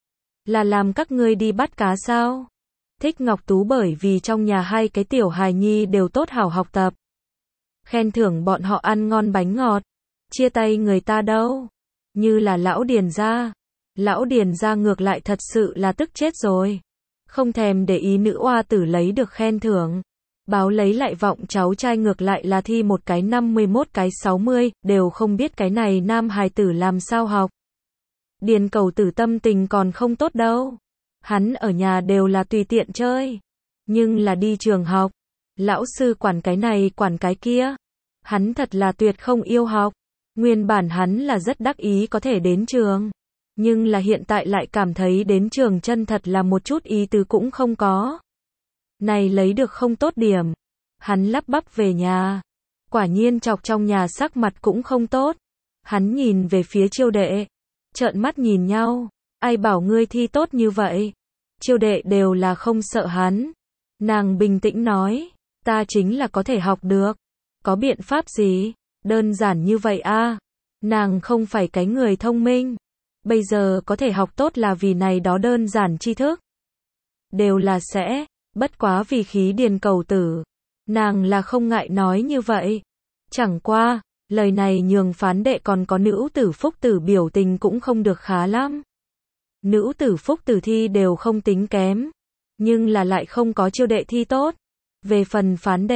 là làm các ngươi đi bắt cá sao? Thích Ngọc Tú bởi vì trong nhà hai cái tiểu hài nhi đều tốt hảo học tập, khen thưởng bọn họ ăn ngon bánh ngọt, chia tay người ta đâu. Như là lão Điền gia. Lão Điền gia ngược lại thật sự là tức chết rồi. Không thèm để ý nữ oa tử lấy được khen thưởng. Báo lấy lại vọng cháu trai ngược lại là thi một cái 51 cái 60, đều không biết cái này nam hài tử làm sao học. Điền Cầu Tử tâm tình còn không tốt đâu. Hắn ở nhà đều là tùy tiện chơi. Nhưng là đi trường học, lão sư quản cái này quản cái kia. Hắn thật là tuyệt không yêu học. Nguyên bản hắn là rất đắc ý có thể đến trường. Nhưng là hiện tại lại cảm thấy đến trường chân thật là một chút ý tứ cũng không có. Này lấy được không tốt điểm. Hắn lắp bắp về nhà. Quả nhiên chọc trong nhà sắc mặt cũng không tốt. Hắn nhìn về phía Chiêu Đệ. Trợn mắt nhìn nhau. Ai bảo ngươi thi tốt như vậy? Chiêu Đệ đều là không sợ hắn. Nàng bình tĩnh nói. Ta chính là có thể học được. Có biện pháp gì? Đơn giản như vậy a. Nàng không phải cái người thông minh. Bây giờ có thể học tốt là vì này đó đơn giản tri thức. Đều là sẽ, bất quá vì khí Điền Cầu Tử. Nàng là không ngại nói như vậy. Chẳng qua, lời này nhường Phán Đệ còn có Nữ Tử Phúc Tử biểu tình cũng không được khá lắm. Nữ Tử Phúc Tử thi đều không tính kém, nhưng là lại không có Chiêu Đệ thi tốt. Về phần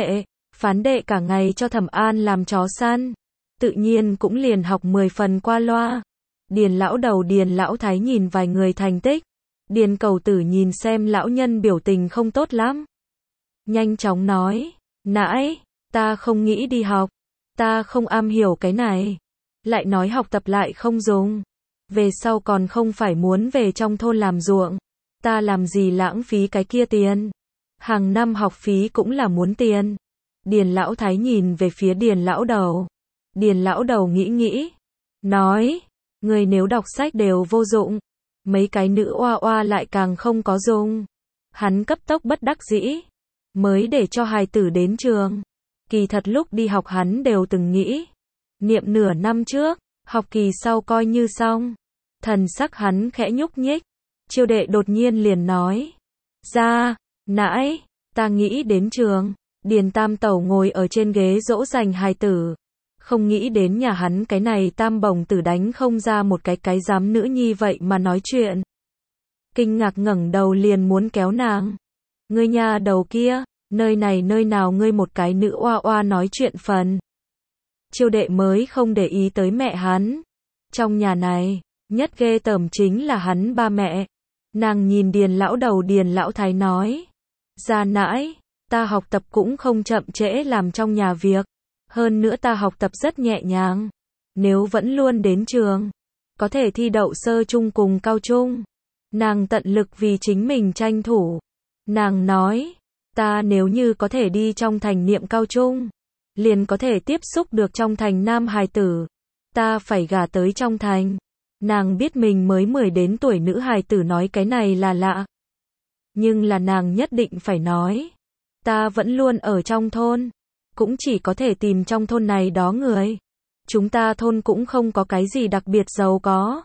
Phán Đệ cả ngày cho Thẩm An làm chó săn, tự nhiên cũng liền học 10 phần qua loa. Điền lão đầu Điền lão thái nhìn vài người thành tích. Điền Cầu Tử nhìn xem lão nhân biểu tình không tốt lắm. Nhanh chóng nói, nãi, ta không nghĩ đi học. Ta không am hiểu cái này. Lại nói học tập lại không dùng. Về sau còn không phải muốn về trong thôn làm ruộng. Ta làm gì lãng phí cái kia tiền. Hàng năm học phí cũng là muốn tiền. Điền lão thái nhìn về phía Điền lão đầu. Điền lão đầu nghĩ. Nói, người nếu đọc sách đều vô dụng. Mấy cái nữ oa oa lại càng không có dùng. Hắn cấp tốc bất đắc dĩ. Mới để cho hài tử đến trường. Kỳ thật lúc đi học hắn đều từng nghĩ. Niệm nửa năm trước, học kỳ sau coi như xong. Thần sắc hắn khẽ nhúc nhích. Chiêu Đệ đột nhiên liền nói. Ra, nãi, ta nghĩ đến trường. Điền Tam Tẩu ngồi ở trên ghế dỗ dành hài tử. Không nghĩ đến nhà hắn cái này tam bồng tử đánh không ra một cái dám nữ nhi vậy mà nói chuyện. Kinh ngạc ngẩng đầu liền muốn kéo nàng. Ngươi nhà đầu kia, nơi này nơi nào ngươi một cái nữ oa oa nói chuyện phần. Chiêu Đệ mới không để ý tới mẹ hắn. Trong nhà này, nhất ghê tởm chính là hắn ba mẹ. Nàng nhìn Điền lão đầu Điền lão thái nói. Ra nãi, ta học tập cũng không chậm trễ làm trong nhà việc. Hơn nữa ta học tập rất nhẹ nhàng. Nếu vẫn luôn đến trường, có thể thi đậu sơ trung cùng cao trung. Nàng tận lực vì chính mình tranh thủ. Nàng nói, ta nếu như có thể đi trong thành niệm cao trung, liền có thể tiếp xúc được trong thành nam hài tử. Ta phải gả tới trong thành. Nàng biết mình mới 10 đến tuổi nữ hài tử nói cái này là lạ. Nhưng là nàng nhất định phải nói. Ta vẫn luôn ở trong thôn. Cũng chỉ có thể tìm trong thôn này đó người. Chúng ta thôn cũng không có cái gì đặc biệt giàu có.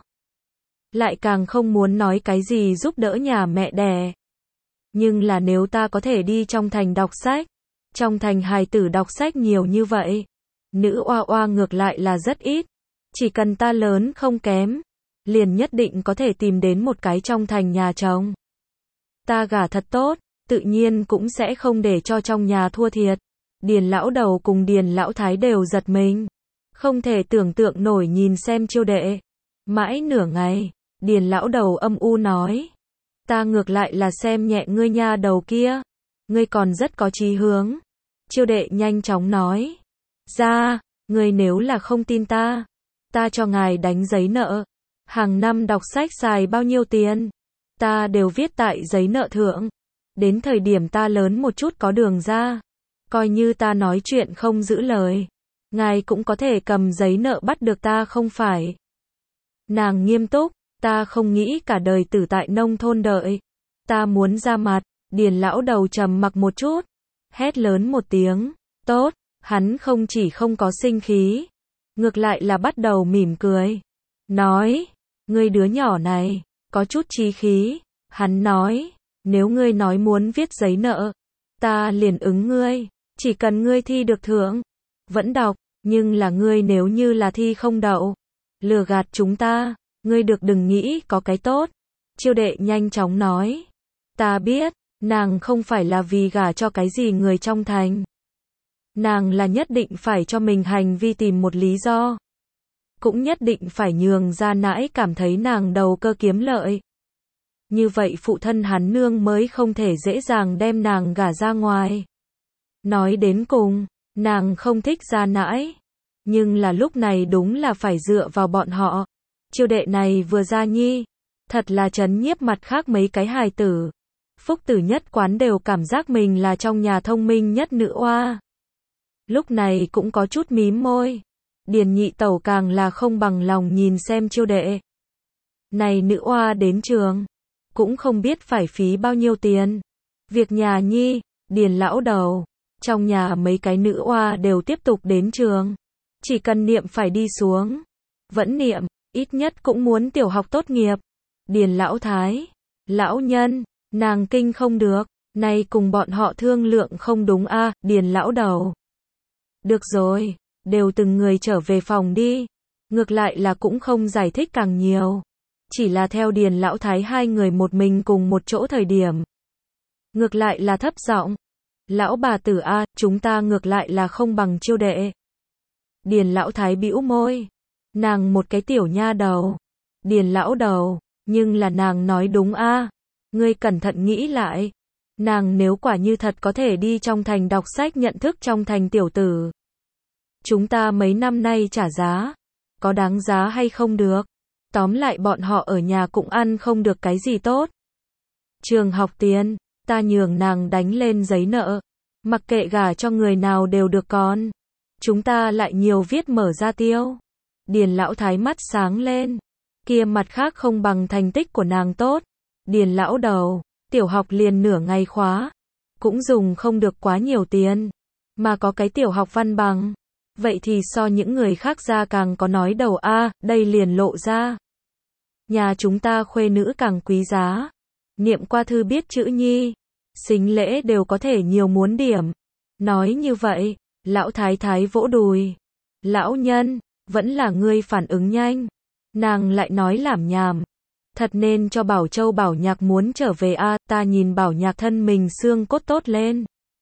Lại càng không muốn nói cái gì giúp đỡ nhà mẹ đẻ. Nhưng là nếu ta có thể đi trong thành đọc sách. Trong thành hài tử đọc sách nhiều như vậy. Nữ oa oa ngược lại là rất ít. Chỉ cần ta lớn không kém. Liền nhất định có thể tìm đến một cái trong thành nhà chồng. Ta gả thật tốt. Tự nhiên cũng sẽ không để cho trong nhà thua thiệt. Điền lão đầu cùng Điền lão thái đều giật mình. Không thể tưởng tượng nổi nhìn xem Chiêu Đệ. Mãi nửa ngày, Điền lão đầu âm u nói. Ta ngược lại là xem nhẹ ngươi nha đầu kia. Ngươi còn rất có chí hướng. Chiêu Đệ nhanh chóng nói. Ra, ngươi nếu là không tin ta. Ta cho ngài đánh giấy nợ. Hàng năm đọc sách xài bao nhiêu tiền. Ta đều viết tại giấy nợ thượng. Đến thời điểm ta lớn một chút có đường ra, coi như ta nói chuyện không giữ lời, ngài cũng có thể cầm giấy nợ bắt được ta không phải. Nàng nghiêm túc, ta không nghĩ cả đời tử tại nông thôn đợi. Ta muốn ra mặt. Điền lão đầu trầm mặc một chút, hét lớn một tiếng, tốt, hắn không chỉ không có sinh khí, ngược lại là bắt đầu mỉm cười. Nói, ngươi đứa nhỏ này, có chút chí khí. Hắn nói, nếu ngươi nói muốn viết giấy nợ, ta liền ứng ngươi, chỉ cần ngươi thi được thưởng, vẫn đọc, nhưng là ngươi nếu như là thi không đậu, lừa gạt chúng ta, ngươi được đừng nghĩ có cái tốt. Chiêu đệ nhanh chóng nói, ta biết, nàng không phải là vì gả cho cái gì người trong thành. Nàng là nhất định phải cho mình hành vi tìm một lý do. Cũng nhất định phải nhường ra nãi cảm thấy nàng đầu cơ kiếm lợi. Như vậy phụ thân hắn nương mới không thể dễ dàng đem nàng gả ra ngoài. Nói đến cùng, nàng không thích ra nãi. Nhưng là lúc này đúng là phải dựa vào bọn họ. Chiêu đệ này vừa ra nhi, thật là trấn nhiếp mặt khác mấy cái hài tử. Phúc tử nhất quán đều cảm giác mình là trong nhà thông minh nhất nữ oa. Lúc này cũng có chút mím môi. Điền nhị tẩu càng là không bằng lòng nhìn xem chiêu đệ. Này nữ oa đến trường, cũng không biết phải phí bao nhiêu tiền. Việc nhà nhi, Điền lão đầu, trong nhà mấy cái nữ oa đều tiếp tục đến trường. Chỉ cần niệm phải đi xuống. Vẫn niệm, ít nhất cũng muốn tiểu học tốt nghiệp. Điền lão thái, lão nhân, nàng kinh không được, nay cùng bọn họ thương lượng không đúng a. Điền lão đầu. Được rồi, đều từng người trở về phòng đi. Ngược lại là cũng không giải thích càng nhiều. Chỉ là theo Điền lão thái hai người một mình cùng một chỗ thời điểm. Ngược lại là thấp giọng. Lão bà tử a, chúng ta ngược lại là không bằng chiêu đệ. Điền lão thái bĩu môi. Nàng một cái tiểu nha đầu. Điền lão đầu, nhưng là nàng nói đúng a. Ngươi cẩn thận nghĩ lại. Nàng nếu quả như thật có thể đi trong thành đọc sách nhận thức trong thành tiểu tử. Chúng ta mấy năm nay trả giá. Có đáng giá hay không được. Tóm lại bọn họ ở nhà cũng ăn không được cái gì tốt. Trường học tiền, ta nhường nàng đánh lên giấy nợ. Mặc kệ gả cho người nào đều được con. Chúng ta lại nhiều viết mở ra tiêu. Điền lão thái mắt sáng lên. Kia mặt khác không bằng thành tích của nàng tốt. Điền lão đầu, tiểu học liền nửa ngày khóa. Cũng dùng không được quá nhiều tiền. Mà có cái tiểu học văn bằng. Vậy thì so những người khác ra càng có nói đầu a, đây liền lộ ra. Nhà chúng ta khuê nữ càng quý giá. Niệm qua thư biết chữ nhi. Sính lễ đều có thể nhiều muốn điểm. Nói như vậy, lão thái thái vỗ đùi. Lão nhân, vẫn là ngươi phản ứng nhanh. Nàng lại nói lảm nhảm. Thật nên cho Bảo Châu Bảo Nhạc muốn trở về a, ta nhìn Bảo Nhạc thân mình xương cốt tốt lên.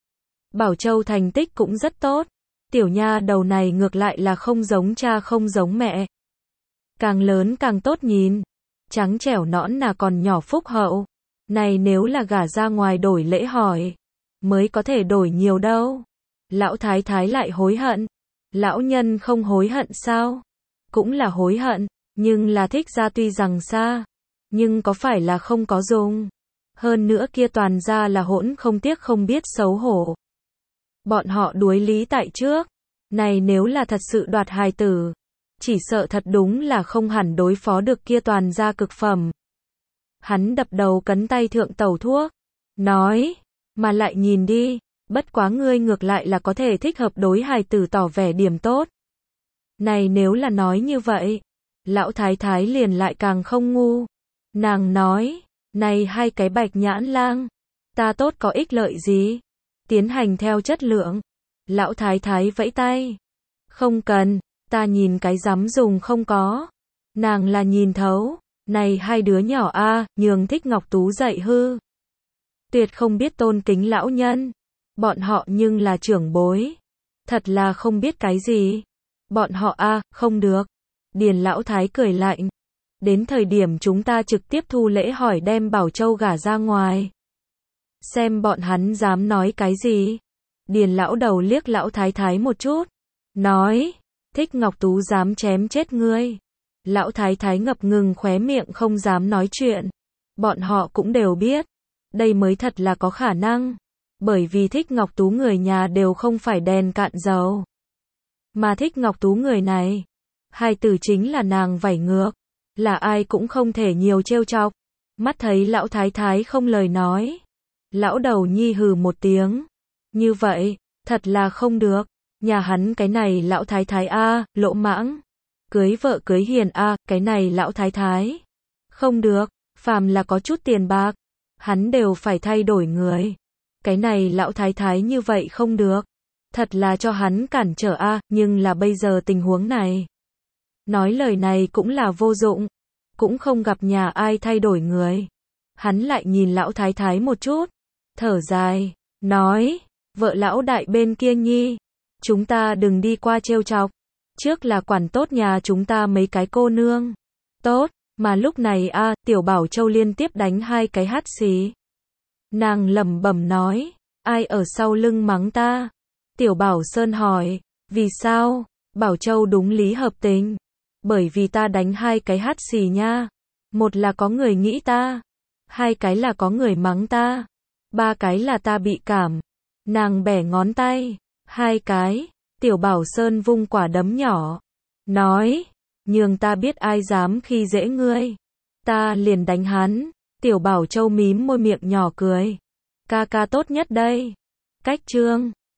Bảo Châu thành tích cũng rất tốt. Tiểu nha đầu này ngược lại là không giống cha không giống mẹ. Càng lớn càng tốt nhìn. Trắng trẻo nõn nà còn nhỏ phúc hậu. Này nếu là gả ra ngoài đổi lễ hỏi. Mới có thể đổi nhiều đâu. Lão thái thái lại hối hận. Lão nhân không hối hận sao? Cũng là hối hận. Nhưng là thích ra tuy rằng xa. Nhưng có phải là không có dùng. Hơn nữa kia toàn ra là hỗn không tiếc không biết xấu hổ. Bọn họ đuối lý tại trước. Này nếu là thật sự đoạt hài tử. Chỉ sợ thật đúng là không hẳn đối phó được kia toàn ra cực phẩm. Hắn đập đầu cấn tay thượng tẩu thuốc. Nói. Mà lại nhìn đi. Bất quá ngươi ngược lại là có thể thích hợp đối hài tử tỏ vẻ điểm tốt. Này nếu là nói như vậy. Lão thái thái liền lại càng không ngu. Nàng nói. Này hai cái bạch nhãn lang. Ta tốt có ích lợi gì? Tiến hành theo chất lượng. Lão thái thái vẫy tay. Không cần, ta nhìn cái dám dùng không có. Nàng là nhìn thấu. Này hai đứa nhỏ a, nhường Thích Ngọc Tú dạy hư. Tuyệt không biết tôn kính lão nhân. Bọn họ nhưng là trưởng bối. Thật là không biết cái gì. Bọn họ a, không được. Điền lão thái cười lạnh. Đến thời điểm chúng ta trực tiếp thu lễ hỏi đem Bảo Châu gả ra ngoài. Xem bọn hắn dám nói cái gì. Điền lão đầu liếc lão thái thái một chút. Nói. Thích Ngọc Tú dám chém chết ngươi. Lão thái thái ngập ngừng khóe miệng không dám nói chuyện. Bọn họ cũng đều biết. đây mới thật là có khả năng. Bởi vì Thích Ngọc Tú người nhà đều không phải đèn cạn dầu. Mà Thích Ngọc Tú người này, hai từ chính là nàng vảy ngược, là ai cũng không thể nhiều trêu chọc. Mắt thấy lão thái thái không lời nói, lão đầu nhi hừ một tiếng. Như vậy, thật là không được. Nhà hắn cái này lão thái thái a, lỗ mãng. Cưới vợ cưới hiền a, cái này lão thái thái. Không được, phàm là có chút tiền bạc, hắn đều phải thay đổi người. Cái này lão thái thái như vậy không được. Thật là cho hắn cản trở a, nhưng là bây giờ tình huống này. Nói lời này cũng là vô dụng, cũng không gặp nhà ai thay đổi người. Hắn lại nhìn lão thái thái một chút, thở dài, nói, vợ lão đại bên kia nhi, chúng ta đừng đi qua trêu chọc, trước là quản tốt nhà chúng ta mấy cái cô nương. Tốt, mà lúc này a, Tiểu Bảo Châu liên tiếp đánh hai cái hắt xì. Nàng lẩm bẩm nói, ai ở sau lưng mắng ta? Tiểu Bảo Sơn hỏi, vì sao? Bảo Châu đúng lý hợp tình. Bởi vì ta đánh hai cái hắt xì nha. Một là có người nghĩ ta, hai cái là có người mắng ta, ba cái là ta bị cảm. Nàng bẻ ngón tay, hai cái. Tiểu Bảo Sơn vung quả đấm nhỏ, nói, nhường ta biết ai dám khi dễ ngươi, ta liền đánh hắn. Tiểu Bảo Châu mím môi miệng nhỏ cười, ca ca tốt nhất đây. Cách chương